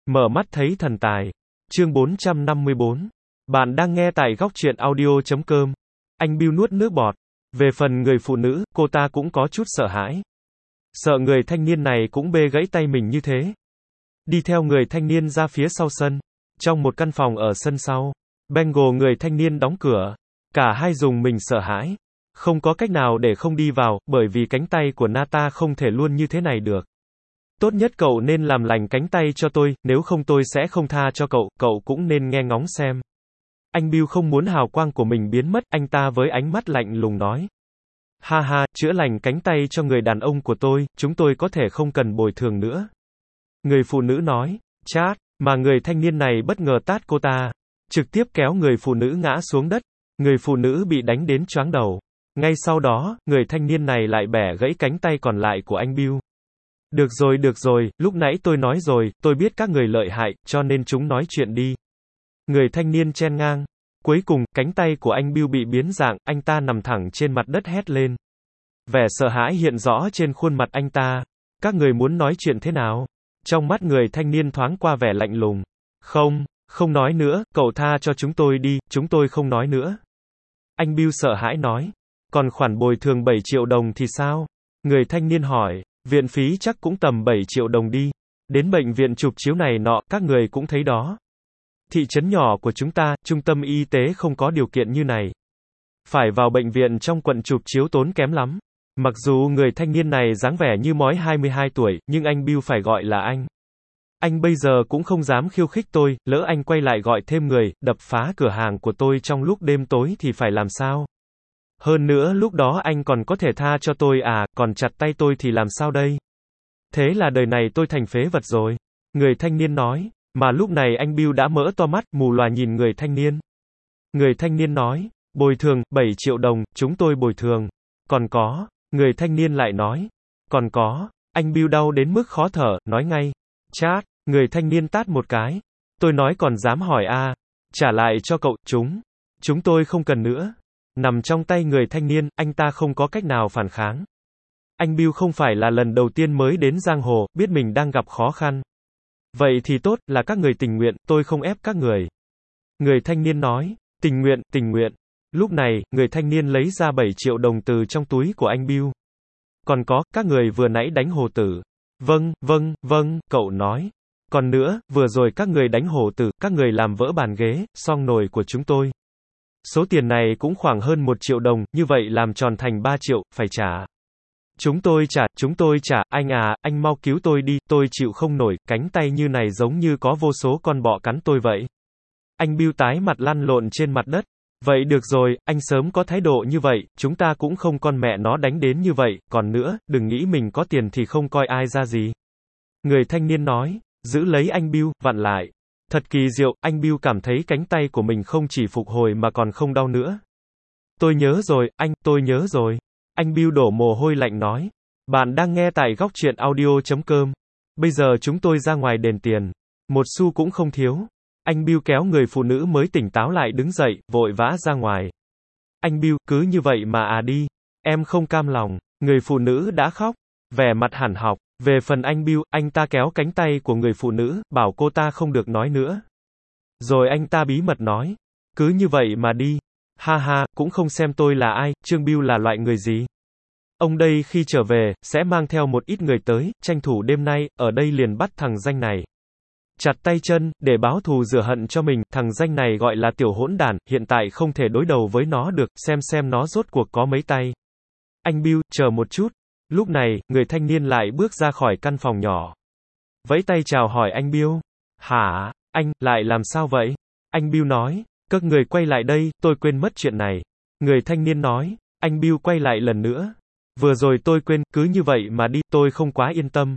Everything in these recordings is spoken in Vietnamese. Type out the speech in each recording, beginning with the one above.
Mở mắt thấy thần tài. Chương 454. Bạn đang nghe tại góc truyện audio.com. Anh Bill nuốt nước bọt. Về phần người phụ nữ, cô ta cũng có chút sợ hãi. Sợ người thanh niên này cũng bê gãy tay mình như thế. Đi theo người thanh niên ra phía sau sân. Trong một căn phòng ở sân sau, Bengal người thanh niên đóng cửa. Cả hai dùng mình sợ hãi. Không có cách nào để không đi vào, bởi vì cánh tay của Nata không thể luôn như thế này được. Tốt nhất cậu nên làm lành cánh tay cho tôi, nếu không tôi sẽ không tha cho cậu cũng nên nghe ngóng xem. Anh Bill không muốn hào quang của mình biến mất, anh ta với ánh mắt lạnh lùng nói. Ha ha, chữa lành cánh tay cho người đàn ông của tôi, chúng tôi có thể không cần bồi thường nữa. Người phụ nữ nói, chát, mà người thanh niên này bất ngờ tát cô ta. Trực tiếp kéo người phụ nữ ngã xuống đất. Người phụ nữ bị đánh đến choáng đầu. Ngay sau đó, người thanh niên này lại bẻ gãy cánh tay còn lại của anh Bill. Được rồi, lúc nãy tôi nói rồi, tôi biết các người lợi hại, cho nên chúng nói chuyện đi. Người thanh niên chen ngang. Cuối cùng, cánh tay của anh Bill bị biến dạng, anh ta nằm thẳng trên mặt đất hét lên. Vẻ sợ hãi hiện rõ trên khuôn mặt anh ta. Các người muốn nói chuyện thế nào? Trong mắt người thanh niên thoáng qua vẻ lạnh lùng. Không nói nữa, cậu tha cho chúng tôi đi, chúng tôi không nói nữa. Anh Bill sợ hãi nói. Còn khoản bồi thường 7 triệu đồng thì sao? Người thanh niên hỏi. Viện phí chắc cũng tầm 7 triệu đồng đi. Đến bệnh viện chụp chiếu này nọ, các người cũng thấy đó. Thị trấn nhỏ của chúng ta, trung tâm y tế không có điều kiện như này. Phải vào bệnh viện trong quận chụp chiếu tốn kém lắm. Mặc dù người thanh niên này dáng vẻ như mói 22 tuổi, nhưng anh Bill phải gọi là anh. Anh bây giờ cũng không dám khiêu khích tôi, lỡ anh quay lại gọi thêm người, đập phá cửa hàng của tôi trong lúc đêm tối thì phải làm sao? Hơn nữa lúc đó anh còn có thể tha cho tôi à, còn chặt tay tôi thì làm sao đây? Thế là đời này tôi thành phế vật rồi. Người thanh niên nói, mà lúc này anh Bill đã mở to mắt, mù lòa nhìn người thanh niên. Người thanh niên nói, bồi thường, 7 triệu đồng, chúng tôi bồi thường. Còn có, người thanh niên lại nói, còn có, anh Bill đau đến mức khó thở, nói ngay. Chát, người thanh niên tát một cái. Tôi nói còn dám hỏi à, trả lại cho cậu, chúng tôi không cần nữa. Nằm trong tay người thanh niên, anh ta không có cách nào phản kháng. Anh Bill không phải là lần đầu tiên mới đến giang hồ, biết mình đang gặp khó khăn. Vậy thì tốt, là các người tình nguyện, tôi không ép các người. Người thanh niên nói, tình nguyện. Lúc này, người thanh niên lấy ra 7 triệu đồng từ trong túi của anh Bill. Còn có, các người vừa nãy đánh hồ tử. Vâng, cậu nói. Còn nữa, vừa rồi các người đánh hồ tử, các người làm vỡ bàn ghế, xoong nồi của chúng tôi. Số tiền này cũng khoảng hơn 1 triệu đồng, như vậy làm tròn thành 3 triệu, phải trả. Chúng tôi trả, anh mau cứu tôi đi, tôi chịu không nổi, cánh tay như này giống như có vô số con bọ cắn tôi vậy. Anh Bill tái mặt lăn lộn trên mặt đất. Vậy được rồi, anh sớm có thái độ như vậy, chúng ta cũng không con mẹ nó đánh đến như vậy, còn nữa, đừng nghĩ mình có tiền thì không coi ai ra gì. Người thanh niên nói, giữ lấy anh Bill, vặn lại. Thật kỳ diệu, anh Bill cảm thấy cánh tay của mình không chỉ phục hồi mà còn không đau nữa. Tôi nhớ rồi, tôi nhớ rồi. Anh Bill đổ mồ hôi lạnh nói. Bạn đang nghe tại góc truyện audio.com. Bây giờ chúng tôi ra ngoài đền tiền. 1 xu cũng không thiếu. Anh Bill kéo người phụ nữ mới tỉnh táo lại đứng dậy, vội vã ra ngoài. Anh Bill, cứ như vậy mà đi. Em không cam lòng. Người phụ nữ đã khóc. Vẻ mặt hẳn học. Về phần anh Bill, anh ta kéo cánh tay của người phụ nữ, bảo cô ta không được nói nữa. Rồi anh ta bí mật nói. Cứ như vậy mà đi. Ha ha, cũng không xem tôi là ai, Trương Bill là loại người gì. Ông đây khi trở về, sẽ mang theo một ít người tới, tranh thủ đêm nay, ở đây liền bắt thằng danh này. Chặt tay chân, để báo thù rửa hận cho mình, thằng danh này gọi là tiểu hỗn đản, hiện tại không thể đối đầu với nó được, xem nó rốt cuộc có mấy tay. Anh Bill, chờ một chút. Lúc này, người thanh niên lại bước ra khỏi căn phòng nhỏ. Vẫy tay chào hỏi anh Bill. Hả, anh, lại làm sao vậy? Anh Bill nói, các người quay lại đây, tôi quên mất chuyện này. Người thanh niên nói, anh Bill quay lại lần nữa. Vừa rồi tôi quên, cứ như vậy mà đi, tôi không quá yên tâm.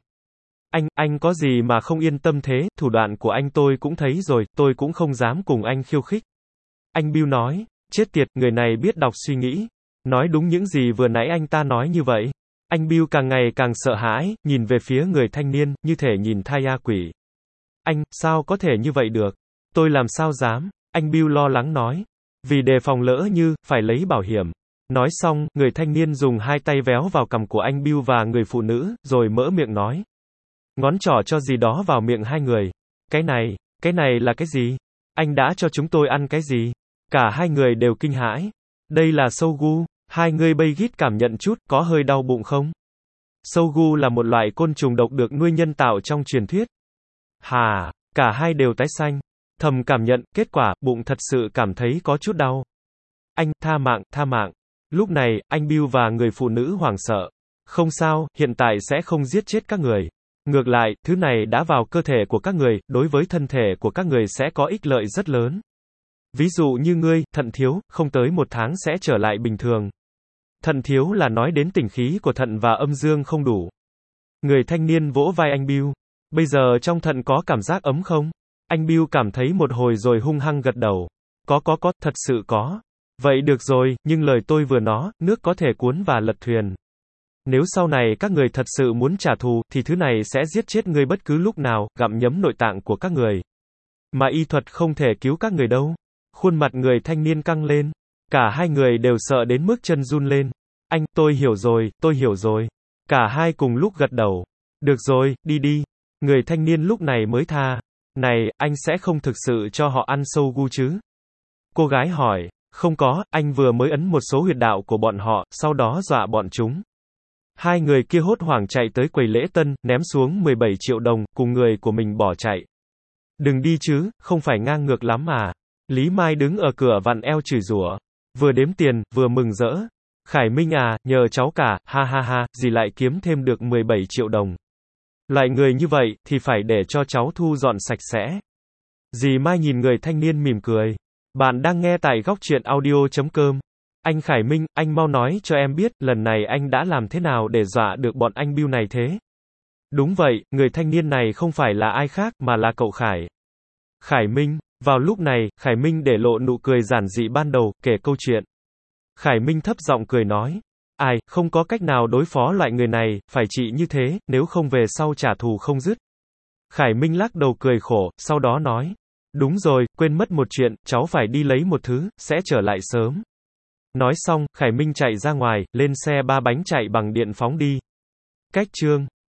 Anh có gì mà không yên tâm thế, thủ đoạn của anh tôi cũng thấy rồi, tôi cũng không dám cùng anh khiêu khích. Anh Bill nói, chết tiệt, người này biết đọc suy nghĩ. Nói đúng những gì vừa nãy anh ta nói như vậy. Anh Bill càng ngày càng sợ hãi, nhìn về phía người thanh niên, như thể nhìn thai a quỷ. Anh, sao có thể như vậy được? Tôi làm sao dám? Anh Bill lo lắng nói. Vì đề phòng lỡ như, phải lấy bảo hiểm. Nói xong, người thanh niên dùng 2 tay véo vào cằm của anh Bill và người phụ nữ, rồi mở miệng nói. Ngón trỏ cho gì đó vào miệng hai người. Cái này là cái gì? Anh đã cho chúng tôi ăn cái gì? Cả hai người đều kinh hãi. Đây là Sogu. Hai người bay gít cảm nhận chút, có hơi đau bụng không? Sogu là một loại côn trùng độc được nuôi nhân tạo trong truyền thuyết. Hà, cả hai đều tái xanh. Thầm cảm nhận, kết quả, bụng thật sự cảm thấy có chút đau. Anh, tha mạng, tha mạng. Lúc này, anh Bill và người phụ nữ hoảng sợ. Không sao, hiện tại sẽ không giết chết các người. Ngược lại, thứ này đã vào cơ thể của các người, đối với thân thể của các người sẽ có ích lợi rất lớn. Ví dụ như ngươi, thận thiếu, không tới 1 tháng sẽ trở lại bình thường. Thận thiếu là nói đến tỉnh khí của thận và âm dương không đủ. Người thanh niên vỗ vai anh Bill. Bây giờ trong thận có cảm giác ấm không? Anh Bill cảm thấy một hồi rồi hung hăng gật đầu. Có, thật sự có. Vậy được rồi, nhưng lời tôi vừa nói, nước có thể cuốn và lật thuyền. Nếu sau này các người thật sự muốn trả thù, thì thứ này sẽ giết chết ngươi bất cứ lúc nào, gặm nhấm nội tạng của các người. Mà y thuật không thể cứu các người đâu. Khuôn mặt người thanh niên căng lên. Cả hai người đều sợ đến mức chân run lên. Anh, tôi hiểu rồi. Cả hai cùng lúc gật đầu. Được rồi, đi đi. Người thanh niên lúc này mới tha. Này, anh sẽ không thực sự cho họ ăn Sogu chứ? Cô gái hỏi. Không có, anh vừa mới ấn một số huyệt đạo của bọn họ, sau đó dọa bọn chúng. Hai người kia hốt hoảng chạy tới quầy lễ tân, ném xuống 17 triệu đồng, cùng người của mình bỏ chạy. Đừng đi chứ, không phải ngang ngược lắm à? Lý Mai đứng ở cửa vặn eo chửi rủa. Vừa đếm tiền, vừa mừng rỡ. Khải Minh à, nhờ cháu cả, ha ha ha, dì lại kiếm thêm được 17 triệu đồng. Loại người như vậy, thì phải để cho cháu thu dọn sạch sẽ. Dì Mai nhìn người thanh niên mỉm cười. Bạn đang nghe tại góc truyện audio.com. Anh Khải Minh, anh mau nói cho em biết, lần này anh đã làm thế nào để dọa được bọn anh Bill này thế? Đúng vậy, người thanh niên này không phải là ai khác, mà là cậu Khải. Khải Minh, vào lúc này, Khải Minh để lộ nụ cười giản dị ban đầu, kể câu chuyện. Khải Minh thấp giọng cười nói. Ai, không có cách nào đối phó loại người này, phải trị như thế, nếu không về sau trả thù không dứt. Khải Minh lắc đầu cười khổ, sau đó nói. Đúng rồi, quên mất một chuyện, cháu phải đi lấy một thứ, sẽ trở lại sớm. Nói xong, Khải Minh chạy ra ngoài, lên xe 3 bánh chạy bằng điện phóng đi. Cách chương